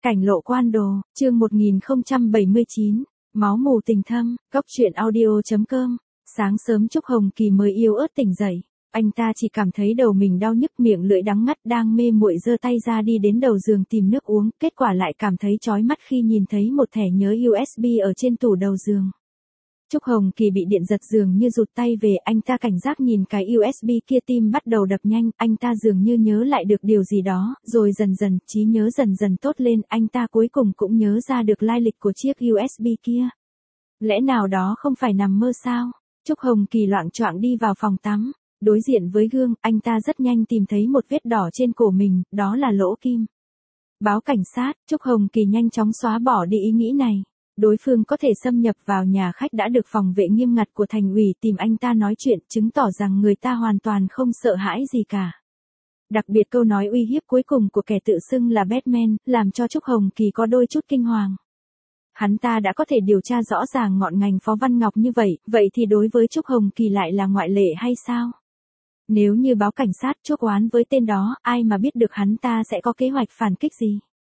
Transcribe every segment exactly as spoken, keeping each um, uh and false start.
Cảnh lộ quan đồ, chương một nghìn không trăm bảy mươi chín, máu mù tình thâm, góc truyện audio.com. Sáng sớm Trúc Hồng Kỳ mới yếu ớt tỉnh dậy, anh ta chỉ cảm thấy đầu mình đau nhức, miệng lưỡi đắng ngắt, đang mê muội giơ tay ra đi đến đầu giường tìm nước uống, kết quả lại cảm thấy chói mắt khi nhìn thấy một thẻ nhớ u ét bê ở trên tủ đầu giường. Trúc Hồng Kỳ bị điện giật dường như rụt tay về, anh ta cảnh giác nhìn cái u ét bê kia, tim bắt đầu đập nhanh, anh ta dường như nhớ lại được điều gì đó, rồi dần dần, trí nhớ dần dần tốt lên, anh ta cuối cùng cũng nhớ ra được lai lịch của chiếc u ét bê kia. Lẽ nào đó không phải nằm mơ sao? Trúc Hồng Kỳ loạng choạng đi vào phòng tắm, đối diện với gương, anh ta rất nhanh tìm thấy một vết đỏ trên cổ mình, đó là lỗ kim. Báo cảnh sát, Trúc Hồng Kỳ nhanh chóng xóa bỏ đi ý nghĩ này. Đối phương có thể xâm nhập vào nhà khách đã được phòng vệ nghiêm ngặt của thành ủy tìm anh ta nói chuyện, chứng tỏ rằng người ta hoàn toàn không sợ hãi gì cả. Đặc biệt câu nói uy hiếp cuối cùng của kẻ tự xưng là Batman, làm cho Trúc Hồng Kỳ có đôi chút kinh hoàng. Hắn ta đã có thể điều tra rõ ràng ngọn ngành Phó Văn Ngọc như vậy, vậy thì đối với Trúc Hồng Kỳ lại là ngoại lệ hay sao? Nếu như báo cảnh sát chuốc oán với tên đó, ai mà biết được hắn ta sẽ có kế hoạch phản kích gì?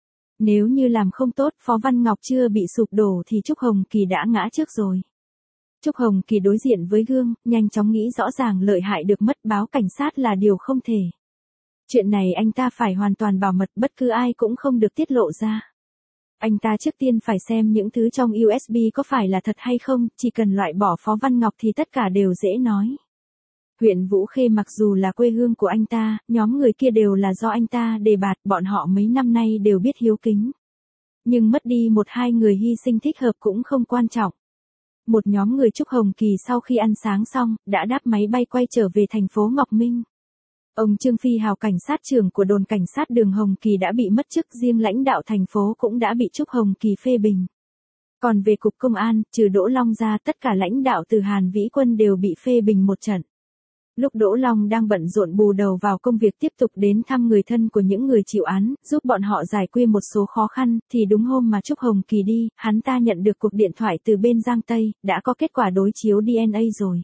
Nếu như làm không tốt, Phó Văn Ngọc chưa bị sụp đổ thì Trúc Hồng Kỳ đã ngã trước rồi. Trúc Hồng Kỳ đối diện với gương, nhanh chóng nghĩ rõ ràng lợi hại được mất, báo cảnh sát là điều không thể. Chuyện này anh ta phải hoàn toàn bảo mật, bất cứ ai cũng không được tiết lộ ra. Anh ta trước tiên phải xem những thứ trong u ét bê có phải là thật hay không, chỉ cần loại bỏ Phó Văn Ngọc thì tất cả đều dễ nói. Huyện Vũ Khê mặc dù là quê hương của anh ta, nhóm người kia đều là do anh ta đề bạt, bọn họ mấy năm nay đều biết hiếu kính. Nhưng mất đi một hai người hy sinh thích hợp cũng không quan trọng. Một nhóm người Trúc Hồng Kỳ sau khi ăn sáng xong, đã đáp máy bay quay trở về thành phố Ngọc Minh. Ông Trương Phi Hào, cảnh sát trưởng của đồn cảnh sát đường Hồng Kỳ đã bị mất chức, riêng lãnh đạo thành phố cũng đã bị Trúc Hồng Kỳ phê bình. Còn về cục công an, trừ Đỗ Long ra, tất cả lãnh đạo từ Hàn Vĩ Quân đều bị phê bình một trận. Lúc Đỗ Long đang bận rộn bù đầu vào công việc tiếp tục đến thăm người thân của những người chịu án, giúp bọn họ giải quyết một số khó khăn, thì đúng hôm mà Trúc Hồng Kỳ đi, hắn ta nhận được cuộc điện thoại từ bên Giang Tây, đã có kết quả đối chiếu đê en a rồi.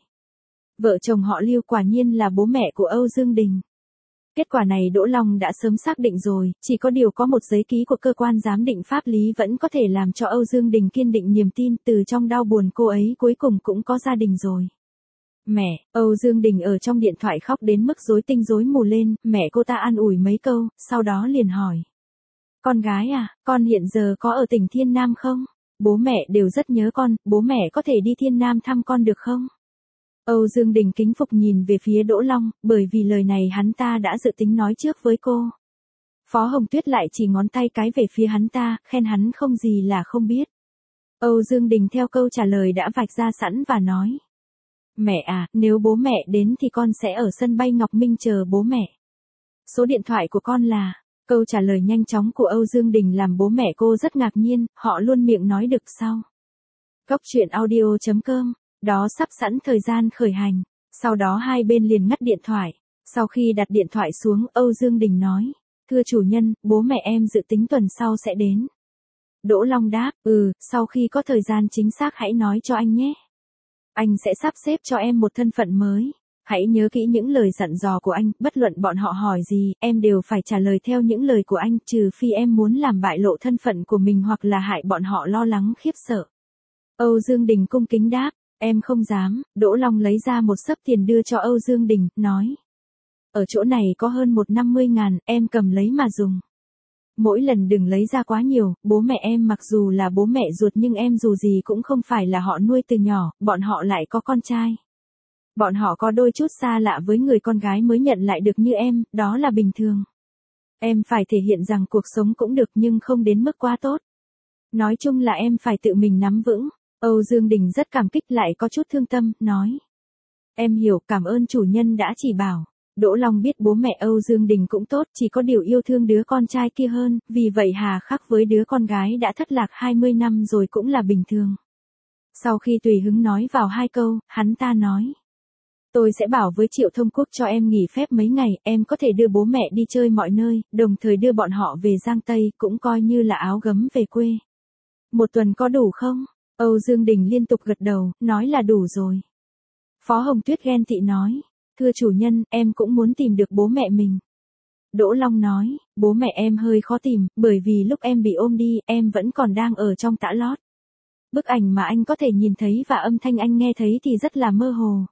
Vợ chồng họ Lưu quả nhiên là bố mẹ của Âu Dương Đình. Kết quả này Đỗ Long đã sớm xác định rồi, chỉ có điều có một giấy ký của cơ quan giám định pháp lý vẫn có thể làm cho Âu Dương Đình kiên định niềm tin, từ trong đau buồn cô ấy cuối cùng cũng có gia đình rồi. Mẹ, Âu Dương Đình ở trong điện thoại khóc đến mức rối tinh rối mù lên, mẹ cô ta an ủi mấy câu, sau đó liền hỏi. Con gái à, con hiện giờ có ở tỉnh Thiên Nam không? Bố mẹ đều rất nhớ con, bố mẹ có thể đi Thiên Nam thăm con được không? Âu Dương Đình kính phục nhìn về phía Đỗ Long, bởi vì lời này hắn ta đã dự tính nói trước với cô. Phó Hồng Tuyết lại chỉ ngón tay cái về phía hắn ta, khen hắn không gì là không biết. Âu Dương Đình theo câu trả lời đã vạch ra sẵn và nói. Mẹ à, nếu bố mẹ đến thì con sẽ ở sân bay Ngọc Minh chờ bố mẹ. Số điện thoại của con là... Câu trả lời nhanh chóng của Âu Dương Đình làm bố mẹ cô rất ngạc nhiên, họ luôn miệng nói được sau. Góc truyện audio.com, đó sắp sẵn thời gian khởi hành. Sau đó hai bên liền ngắt điện thoại. Sau khi đặt điện thoại xuống, Âu Dương Đình nói. Thưa chủ nhân, bố mẹ em dự tính tuần sau sẽ đến. Đỗ Long đáp, ừ, sau khi có thời gian chính xác hãy nói cho anh nhé. Anh sẽ sắp xếp cho em một thân phận mới. Hãy nhớ kỹ những lời dặn dò của anh, bất luận bọn họ hỏi gì, em đều phải trả lời theo những lời của anh, trừ phi em muốn làm bại lộ thân phận của mình hoặc là hại bọn họ lo lắng khiếp sợ. Âu Dương Đình cung kính đáp, em không dám. Đỗ Long lấy ra một xấp tiền đưa cho Âu Dương Đình, nói. Ở chỗ này có hơn một năm mươi ngàn, em cầm lấy mà dùng. Mỗi lần đừng lấy ra quá nhiều, bố mẹ em mặc dù là bố mẹ ruột nhưng em dù gì cũng không phải là họ nuôi từ nhỏ, bọn họ lại có con trai. Bọn họ có đôi chút xa lạ với người con gái mới nhận lại được như em, đó là bình thường. Em phải thể hiện rằng cuộc sống cũng được nhưng không đến mức quá tốt. Nói chung là em phải tự mình nắm vững. Âu Dương Đình rất cảm kích lại có chút thương tâm, nói. Em hiểu, cảm ơn chủ nhân đã chỉ bảo. Đỗ Long biết bố mẹ Âu Dương Đình cũng tốt, chỉ có điều yêu thương đứa con trai kia hơn, vì vậy hà khắc với đứa con gái đã thất lạc hai mươi năm rồi cũng là bình thường. Sau khi tùy hứng nói vào hai câu, hắn ta nói. Tôi sẽ bảo với Triệu Thông Quốc cho em nghỉ phép mấy ngày, em có thể đưa bố mẹ đi chơi mọi nơi, đồng thời đưa bọn họ về Giang Tây, cũng coi như là áo gấm về quê. Một tuần có đủ không? Âu Dương Đình liên tục gật đầu, nói là đủ rồi. Phó Hồng Tuyết ghen tị nói. Thưa chủ nhân, em cũng muốn tìm được bố mẹ mình. Đỗ Long nói, bố mẹ em hơi khó tìm, bởi vì lúc em bị ôm đi, em vẫn còn đang ở trong tã lót. Bức ảnh mà anh có thể nhìn thấy và âm thanh anh nghe thấy thì rất là mơ hồ.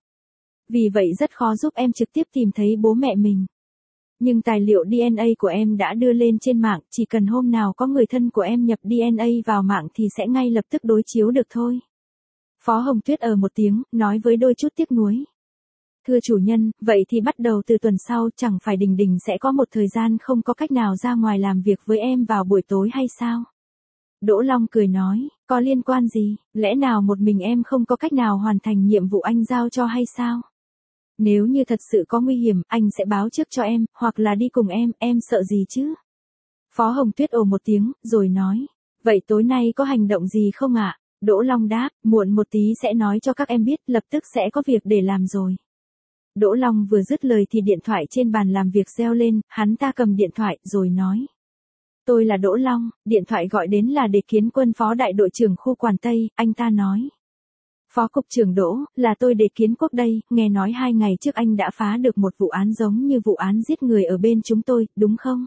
Vì vậy rất khó giúp em trực tiếp tìm thấy bố mẹ mình. Nhưng tài liệu đê en a của em đã đưa lên trên mạng, chỉ cần hôm nào có người thân của em nhập đê en a vào mạng thì sẽ ngay lập tức đối chiếu được thôi. Phó Hồng Tuyết ở một tiếng, nói với đôi chút tiếc nuối. Thưa chủ nhân, vậy thì bắt đầu từ tuần sau chẳng phải Đình Đình sẽ có một thời gian không có cách nào ra ngoài làm việc với em vào buổi tối hay sao? Đỗ Long cười nói, có liên quan gì, lẽ nào một mình em không có cách nào hoàn thành nhiệm vụ anh giao cho hay sao? Nếu như thật sự có nguy hiểm, anh sẽ báo trước cho em, hoặc là đi cùng em, em sợ gì chứ? Phó Hồng Tuyết ồ một tiếng, rồi nói, vậy tối nay có hành động gì không ạ? Đỗ Long đáp, muộn một tí sẽ nói cho các em biết, lập tức sẽ có việc để làm rồi. Đỗ Long vừa dứt lời thì điện thoại trên bàn làm việc reo lên, hắn ta cầm điện thoại, rồi nói. Tôi là Đỗ Long, điện thoại gọi đến là Đề Kiến Quân phó đại đội trưởng khu Quản Tây, anh ta nói. Phó cục trưởng Đỗ, là tôi Đề Kiến Quốc đây, nghe nói hai ngày trước anh đã phá được một vụ án giống như vụ án giết người ở bên chúng tôi, đúng không?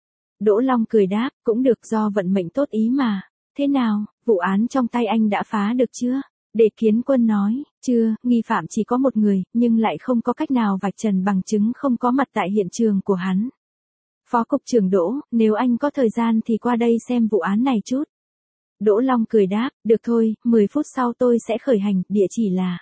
Đỗ Long cười đáp, cũng được do vận mệnh tốt ý mà. Thế nào, vụ án trong tay anh đã phá được chưa? Đề Kiến Quân nói, chưa, nghi phạm chỉ có một người, nhưng lại không có cách nào vạch trần bằng chứng không có mặt tại hiện trường của hắn. Phó cục trưởng Đỗ, nếu anh có thời gian thì qua đây xem vụ án này chút. Đỗ Long cười đáp, được thôi, mười phút sau tôi sẽ khởi hành, địa chỉ là.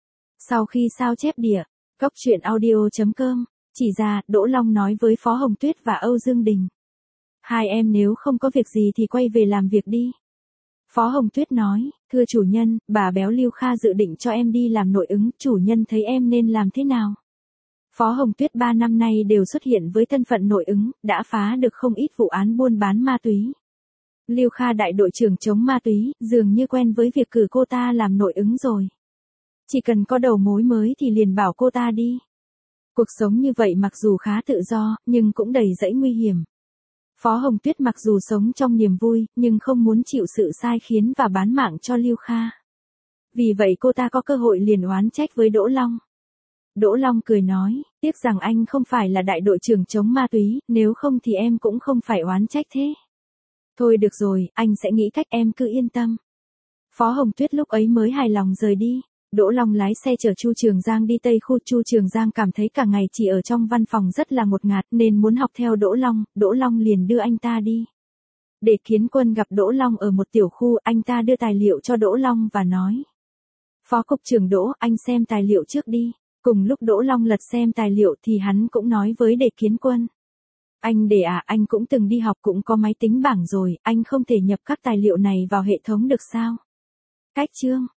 Sau khi sao chép địa, góc truyện audio chấm com, chỉ ra, Đỗ Long nói với Phó Hồng Tuyết và Âu Dương Đình. Hai em nếu không có việc gì thì quay về làm việc đi. Phó Hồng Tuyết nói, thưa chủ nhân, bà béo Lưu Kha dự định cho em đi làm nội ứng, chủ nhân thấy em nên làm thế nào? Phó Hồng Tuyết ba năm nay đều xuất hiện với thân phận nội ứng, đã phá được không ít vụ án buôn bán ma túy. Lưu Kha đại đội trưởng chống ma túy, dường như quen với việc cử cô ta làm nội ứng rồi. Chỉ cần có đầu mối mới thì liền bảo cô ta đi. Cuộc sống như vậy mặc dù khá tự do, nhưng cũng đầy rẫy nguy hiểm. Phó Hồng Tuyết mặc dù sống trong niềm vui, nhưng không muốn chịu sự sai khiến và bán mạng cho Lưu Kha. Vì vậy cô ta có cơ hội liền oán trách với Đỗ Long. Đỗ Long cười nói, tiếc rằng anh không phải là đại đội trưởng chống ma túy, nếu không thì em cũng không phải oán trách thế. Thôi được rồi, anh sẽ nghĩ cách, em cứ yên tâm. Phó Hồng Tuyết lúc ấy mới hài lòng rời đi. Đỗ Long lái xe chở Chu Trường Giang đi Tây Khu. Chu Trường Giang cảm thấy cả ngày chỉ ở trong văn phòng rất là ngột ngạt nên muốn học theo Đỗ Long, Đỗ Long liền đưa anh ta đi. Đề Kiến Quân gặp Đỗ Long ở một tiểu khu, anh ta đưa tài liệu cho Đỗ Long và nói. Phó cục trưởng Đỗ, anh xem tài liệu trước đi. Cùng lúc Đỗ Long lật xem tài liệu thì hắn cũng nói với Đề Kiến Quân. Anh Đề à, anh cũng từng đi học cũng có máy tính bảng rồi, anh không thể nhập các tài liệu này vào hệ thống được sao? Cách chương